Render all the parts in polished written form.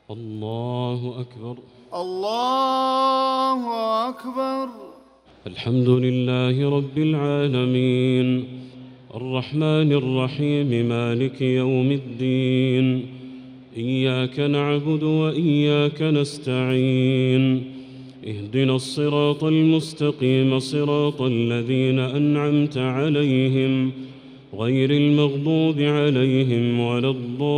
الله أكبر. الله أكبر. الحمد لله رب العالمين الرحمن الرحيم مالك يوم الدين، إياك نعبد وإياك نستعين، اهدنا الصراط المستقيم صراط الذين أنعمت عليهم غير المغضوب عليهم ولا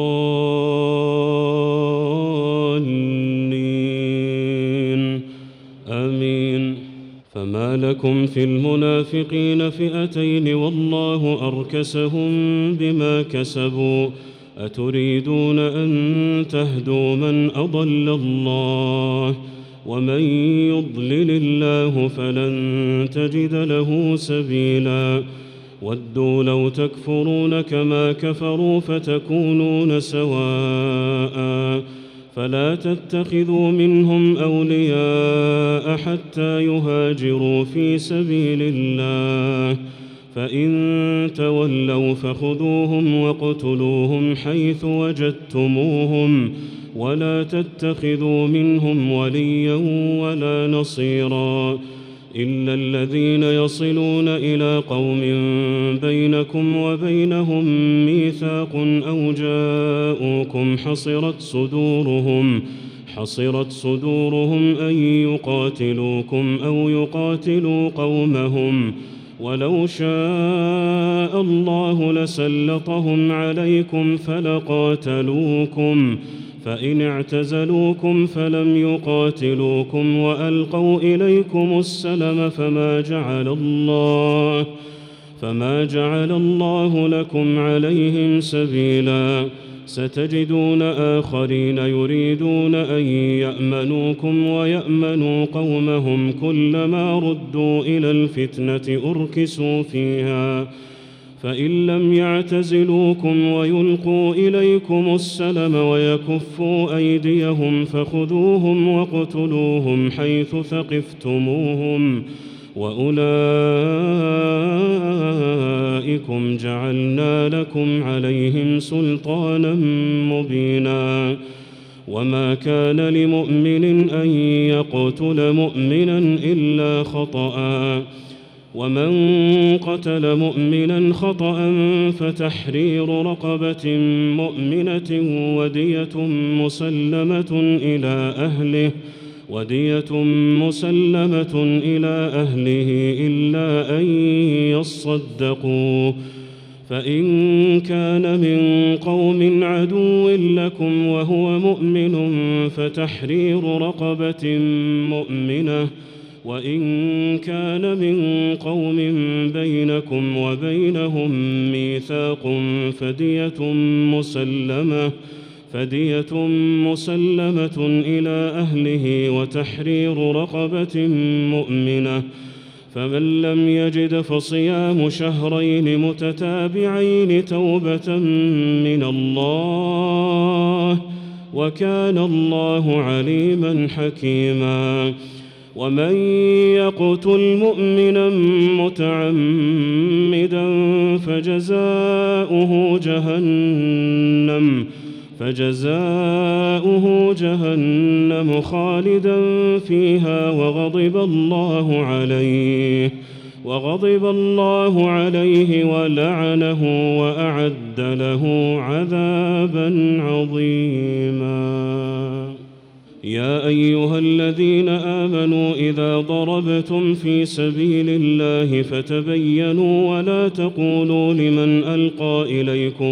الضالين آمين. فما لكم في المنافقين فئتين والله أركسهم بما كسبوا، أتريدون أن تهدوا من أضل الله ومن يضلل الله فلن تجد له سبيلا. ودوا لو تكفرون كما كفروا فتكونون سواء، فلا تتخذوا منهم أولياء حتى يهاجروا في سبيل الله، فإن تولوا فخذوهم واقتلوهم حيث وجدتموهم، ولا تتخذوا منهم وليا ولا نصيرا إلا الذين يصلون إلى قوم بينكم وبينهم ميثاق أو جاءوكم حصرت صدورهم أن يقاتلوكم أو يقاتلوا قومهم، ولو شاء الله لسلطهم عليكم فلقاتلوكم، فإن اعتزلوكم فلم يقاتلوكم وألقوا إليكم السلم فما جعل الله لكم عليهم سبيلا. ستجدون آخرين يريدون أن يأمنوكم ويأمنوا قومهم، كلما ردوا إلى الفتنة أركسوا فيها، فإن لم يعتزلوكم ويلقوا إليكم السلم ويكفوا أيديهم فخذوهم واقتلوهم حيث ثقفتموهم، وأولئكم جعلنا لكم عليهم سلطانا مبينا. وما كان لمؤمن أن يقتل مؤمنا إلا خطأ، ومن قتل مؤمنا خطأ فتحرير رقبة مؤمنة ودية مسلمة إلى أهله إلا أن يصدقوا، فإن كان من قوم عدو لكم وهو مؤمن فتحرير رقبة مؤمنة، وإن كان من قوم بينكم وبينهم ميثاق فدية مسلمة إلى أهله وتحرير رقبة مؤمنة، فمن لم يجد فصيام شهرين متتابعين توبة من الله، وكان الله عليما حكيما. ومن يقتل مؤمنا متعمدا فجزاؤه جهنم خالدا فيها وغضب الله عليه ولعنه وأعد له عذابا عظيما. يا أيها الذين آمنوا إذا ضربتم في سبيل الله فتبينوا ولا تقولوا لمن ألقى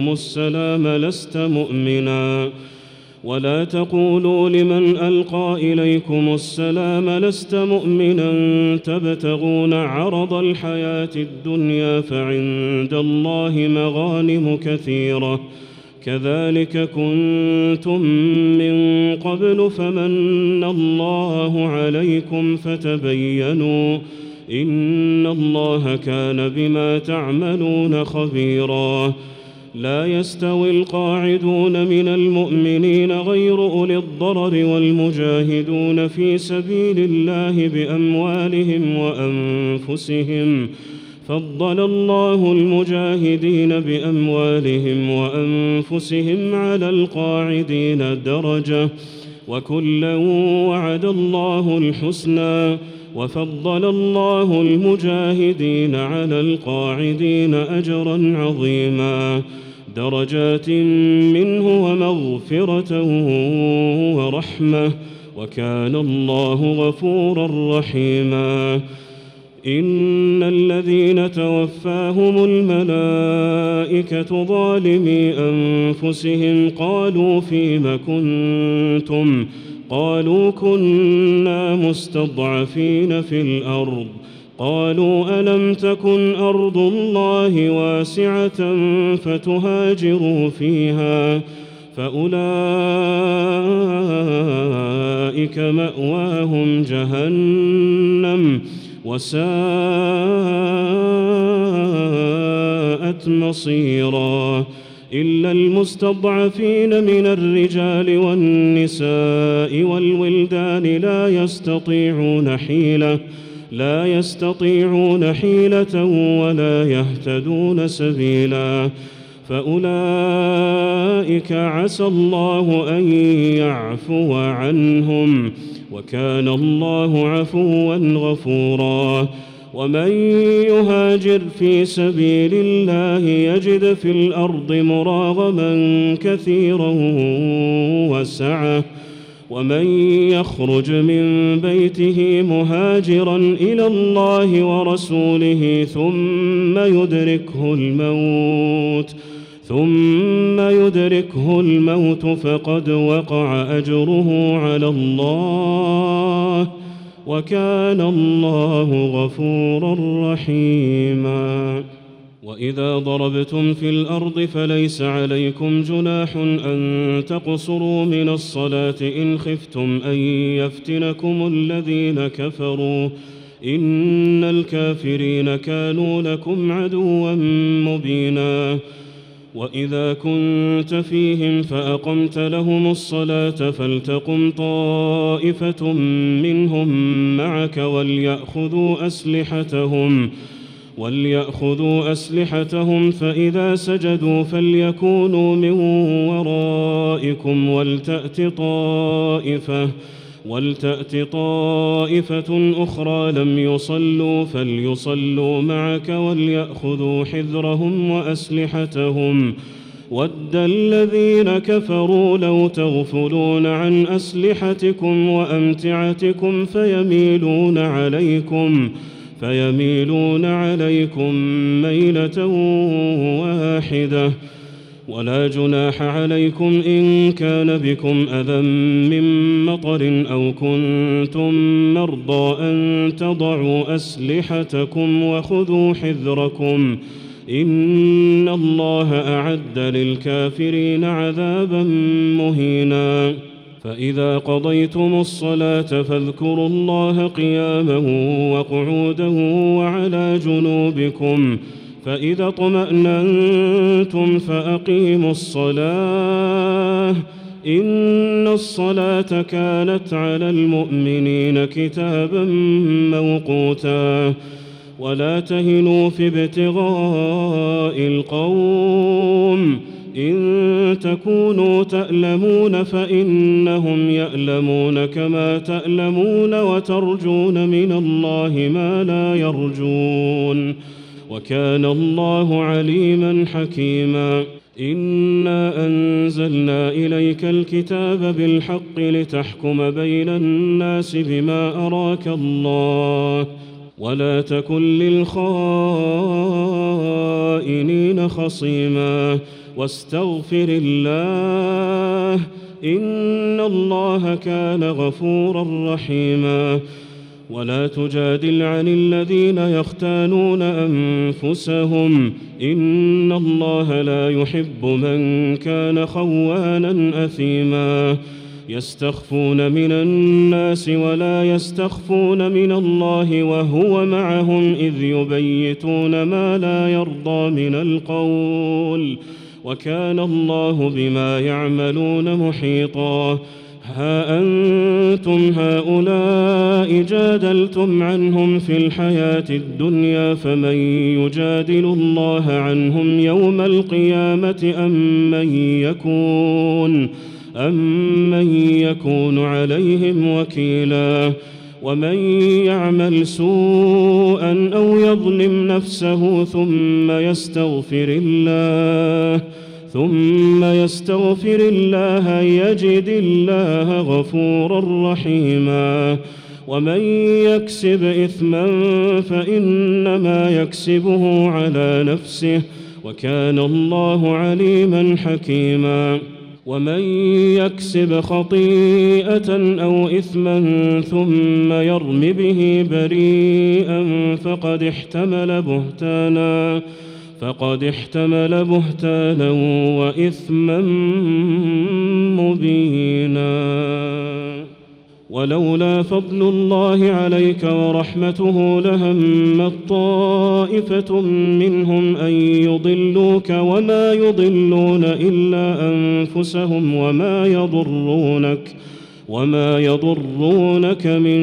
إليكم السلام لست مؤمنا تبتغون عرض الحياة الدنيا فعند الله مغانم كثيرة، كذلك كنتم من قبل فمن الله عليكم فتبينوا إن الله كان بما تعملون خبيرا. لا يستوي القاعدون من المؤمنين غير أولي الضرر والمجاهدون في سبيل الله بأموالهم وأنفسهم، فضل الله المجاهدين بأموالهم وأنفسهم على القاعدين درجة، وكلا وعد الله الحسنى وفضل الله المجاهدين على القاعدين أجرا عظيما درجات منه ومغفرة ورحمة وكان الله غفورا رحيما إن الذين توفاهم الملائكة ظالمي أنفسهم قالوا فيم كنتم قالوا كنا مستضعفين في الأرض قالوا ألم تكن أرض الله واسعة فتهاجروا فيها فأولئك مأواهم جهنم وساءت مصيرا إلا المستضعفين من الرجال والنساء والولدان لا يستطيعون حيلة ولا يهتدون سبيلا فأولئك عسى الله أن يعفو عنهم وكان الله عفوا غفورا ومن يهاجر في سبيل الله يجد في الأرض مراغما كثيرا وسعة ومن يخرج من بيته مهاجرا إلى الله ورسوله ثم يدركه الموت فقد وقع أجره على الله وكان الله غفورا رحيما وإذا ضربتم في الأرض فليس عليكم جناح أن تقصروا من الصلاة إن خفتم أن يفتنكم الذين كفروا إن الكافرين كانوا لكم عدوا مبينا وإذا كنت فيهم فأقمت لهم الصلاة فلتقم طائفة منهم معك وليأخذوا أسلحتهم فإذا سجدوا فليكونوا من ورائكم ولتأت طائفة أخرى لم يصلوا فليصلوا معك وليأخذوا حذرهم وأسلحتهم ود الذين كفروا لو تغفلون عن أسلحتكم وأمتعتكم فيميلون عليكم ميلة واحدة ولا جناح عليكم إن كان بكم أذى من مطر أو كنتم مرضى أن تضعوا أسلحتكم وخذوا حذركم إن الله أعد للكافرين عذابا مهينا فإذا قضيتم الصلاة فاذكروا الله قياما وقعودا وعلى جنوبكم فإذا اطمأننتم فأقيموا الصلاة إن الصلاة كانت على المؤمنين كتابا موقوتا ولا تهنوا في ابتغاء القوم إن تكونوا تألمون فإنهم يألمون كما تألمون وترجون من الله ما لا يرجون وكان الله عليما حكيما إنا أنزلنا إليك الكتاب بالحق لتحكم بين الناس بما أراك الله ولا تكن للخائنين خصيما واستغفر الله إن الله كان غفورا رحيما ولا تجادل عن الذين يختانون أنفسهم إن الله لا يحب من كان خوانا أثيما يستخفون من الناس ولا يستخفون من الله وهو معهم إذ يبيتون ما لا يرضى من القول وكان الله بما يعملون محيطا ها أنتم هؤلاء جادلتم عنهم في الحياة الدنيا فمن يجادل الله عنهم يوم القيامة أمن يكون عليهم وكيلا ومن يعمل سوءا أو يظلم نفسه ثم يستغفر الله يجد الله غفورا رحيما ومن يكسب إثما فإنما يكسبه على نفسه وكان الله عليما حكيما ومن يكسب خطيئة أو إثما ثم يرم به بريئا فقد احتمل بهتانا وإثما مبينا ولولا فضل الله عليك ورحمته لهمت طائفة منهم أن يضلوك وما يضلون إلا أنفسهم وما يضرونك من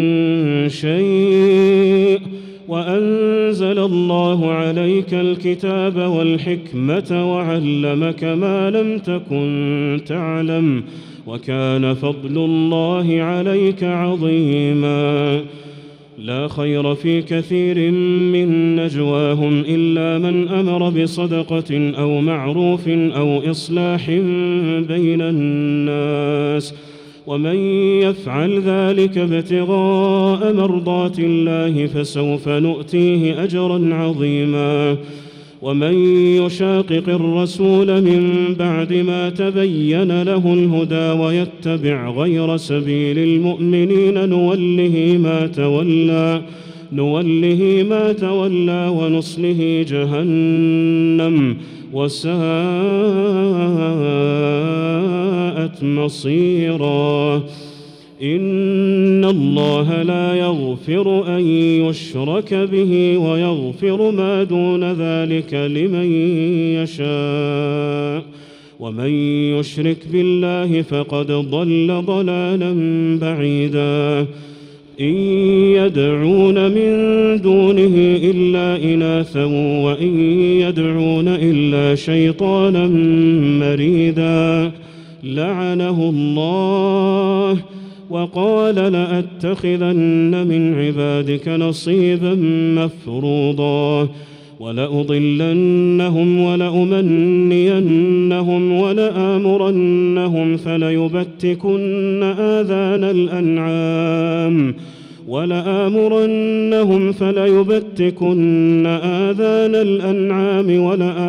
شيء وأنزل الله عليك الكتاب والحكمة وعلمك ما لم تكن تعلم وكان فضل الله عليك عظيما لا خير في كثير من نجواهم إلا من أمر بصدقة أو معروف أو إصلاح بين الناس ومن يفعل ذلك ابتغاء مرضات الله فسوف نؤتيه أجرا عظيما ومن يشاقق الرسول من بعد ما تبين له الهدى ويتبع غير سبيل المؤمنين نوله ما تولى ونصله جهنم وساءت مصيرا إن الله لا يغفر أن يشرك به ويغفر ما دون ذلك لمن يشاء ومن يشرك بالله فقد ضل ضلالا بعيدا إن يدعون من دونه إلا إناثا وإن يدعون إلا شيطانا مريدا لعنه الله وقال لأتخذن من عبادك نصيبا مفروضا ولأضلنهم ولأمنينهم ولآمرنهم فليبتكن آذان الأنعام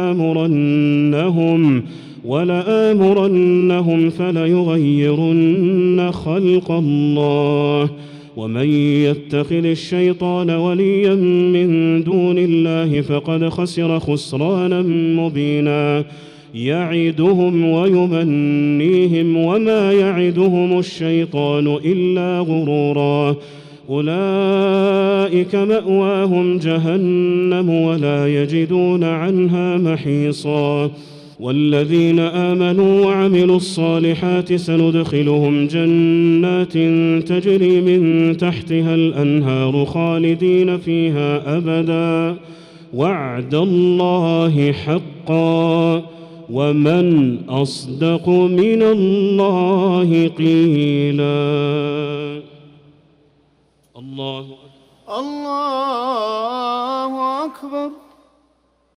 ولآمرنهم فليغيرن خلق الله ومن يتخذ الشيطان وليا من دون الله فقد خسر خسرانا مبينا يعدهم ويمنيهم وما يعدهم الشيطان إلا غرورا أولئك مأواهم جهنم ولا يجدون عنها محيصا والذين آمنوا وعملوا الصالحات سندخلهم جنات تجري من تحتها الأنهار خالدين فيها أبدا وعد الله حقا ومن أصدق من الله قيلا الله أكبر